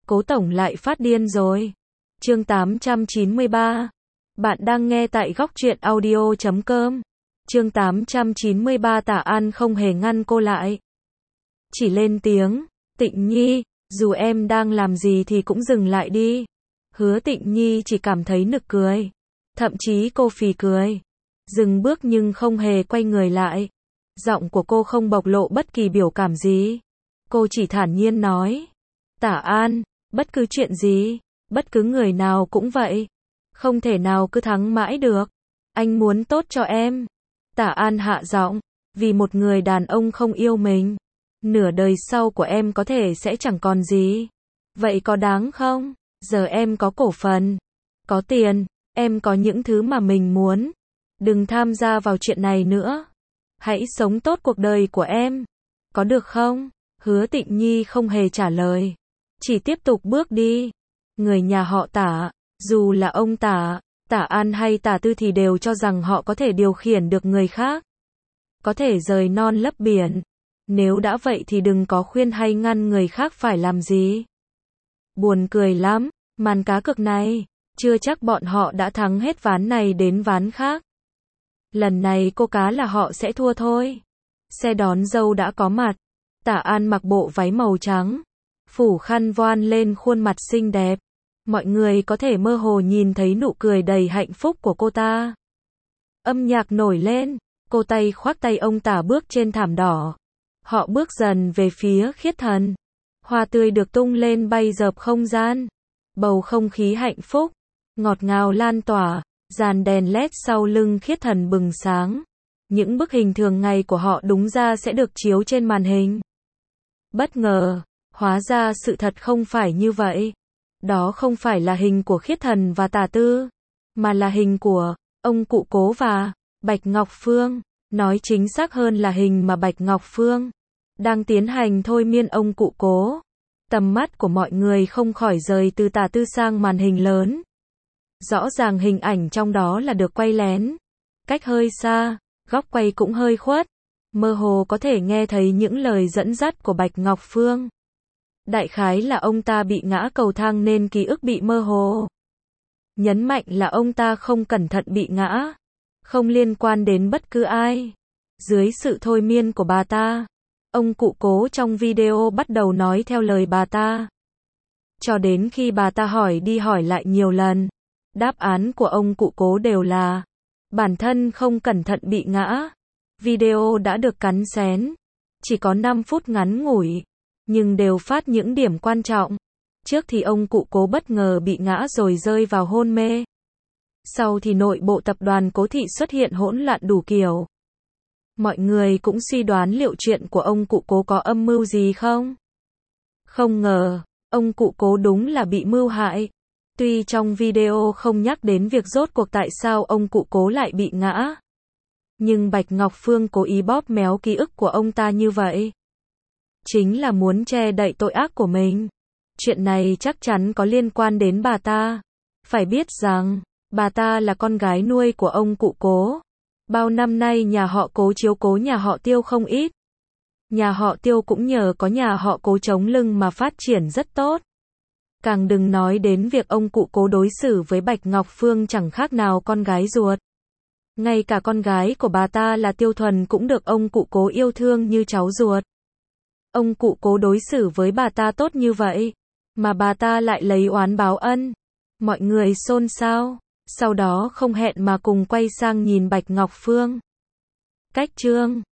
Cố tổng lại phát điên rồi. Chương 893. Bạn đang nghe tại goctruyện audio.com. Chương 893 Tả An không hề ngăn cô lại. Chỉ lên tiếng, Tịnh Nhi, dù em đang làm gì thì cũng dừng lại đi. Hứa Tịnh Nhi chỉ cảm thấy nực cười. Thậm chí cô phì cười. Dừng bước nhưng không hề quay người lại. Giọng của cô không bộc lộ bất kỳ biểu cảm gì. Cô chỉ thản nhiên nói. Tả An, bất cứ chuyện gì, bất cứ người nào cũng vậy. Không thể nào cứ thắng mãi được. Anh muốn tốt cho em. Tả An hạ giọng. Vì một người đàn ông không yêu mình, nửa đời sau của em có thể sẽ chẳng còn gì. Vậy có đáng không? Giờ em có cổ phần, có tiền, em có những thứ mà mình muốn. Đừng tham gia vào chuyện này nữa. Hãy sống tốt cuộc đời của em. Có được không? Hứa Tịnh Nhi không hề trả lời. Chỉ tiếp tục bước đi. Người nhà họ Tả, dù là ông Tả, Tả An hay Tả Tư thì đều cho rằng họ có thể điều khiển được người khác. Có thể rời non lấp biển. Nếu đã vậy thì đừng có khuyên hay ngăn người khác phải làm gì. Buồn cười lắm, màn cá cược này, chưa chắc bọn họ đã thắng hết ván này đến ván khác. Lần này cô cá là họ sẽ thua thôi. Xe đón dâu đã có mặt. Tả An mặc bộ váy màu trắng, phủ khăn voan lên khuôn mặt xinh đẹp. Mọi người có thể mơ hồ nhìn thấy nụ cười đầy hạnh phúc của cô ta. Âm nhạc nổi lên, cô tay khoác tay ông Tả bước trên thảm đỏ. Họ bước dần về phía Khiết Thần. Hoa tươi được tung lên bay dợp không gian. Bầu không khí hạnh phúc, ngọt ngào lan tỏa, dàn đèn LED sau lưng Khiết Thần bừng sáng. Những bức hình thường ngày của họ đúng ra sẽ được chiếu trên màn hình. Bất ngờ, hóa ra sự thật không phải như vậy. Đó không phải là hình của Khiết Thần và Tả Tư, mà là hình của ông cụ Cố và Bạch Ngọc Phương. Nói chính xác hơn là hình mà Bạch Ngọc Phương đang tiến hành thôi miên ông cụ Cố. Tầm mắt của mọi người không khỏi rời từ Tả Tư sang màn hình lớn. Rõ ràng hình ảnh trong đó là được quay lén, cách hơi xa, góc quay cũng hơi khuất. Mơ hồ có thể nghe thấy những lời dẫn dắt của Bạch Ngọc Phương. Đại khái là ông ta bị ngã cầu thang nên ký ức bị mơ hồ. Nhấn mạnh là ông ta không cẩn thận bị ngã, không liên quan đến bất cứ ai. Dưới sự thôi miên của bà ta, ông cụ Cố trong video bắt đầu nói theo lời bà ta. Cho đến khi bà ta hỏi đi hỏi lại nhiều lần, đáp án của ông cụ Cố đều là bản thân không cẩn thận bị ngã. Video đã được cắn xén, chỉ có 5 phút ngắn ngủi, nhưng đều phát những điểm quan trọng. Trước thì ông cụ Cố bất ngờ bị ngã rồi rơi vào hôn mê. Sau thì nội bộ tập đoàn Cố Thị xuất hiện hỗn loạn đủ kiểu. Mọi người cũng suy đoán liệu chuyện của ông cụ Cố có âm mưu gì không? Không ngờ, ông cụ Cố đúng là bị mưu hại. Tuy trong video không nhắc đến việc rốt cuộc tại sao ông cụ Cố lại bị ngã, nhưng Bạch Ngọc Phương cố ý bóp méo ký ức của ông ta như vậy, chính là muốn che đậy tội ác của mình. Chuyện này chắc chắn có liên quan đến bà ta. Phải biết rằng, bà ta là con gái nuôi của ông cụ Cố. Bao năm nay nhà họ Cố chiếu cố nhà họ Tiêu không ít. Nhà họ Tiêu cũng nhờ có nhà họ Cố chống lưng mà phát triển rất tốt. Càng đừng nói đến việc ông cụ Cố đối xử với Bạch Ngọc Phương chẳng khác nào con gái ruột. Ngay cả con gái của bà ta là Tiêu Thuần cũng được ông cụ Cố yêu thương như cháu ruột. Ông cụ Cố đối xử với bà ta tốt như vậy, mà bà ta lại lấy oán báo ân. Mọi người xôn xao, sau đó không hẹn mà cùng quay sang nhìn Bạch Ngọc Phương. Cách chương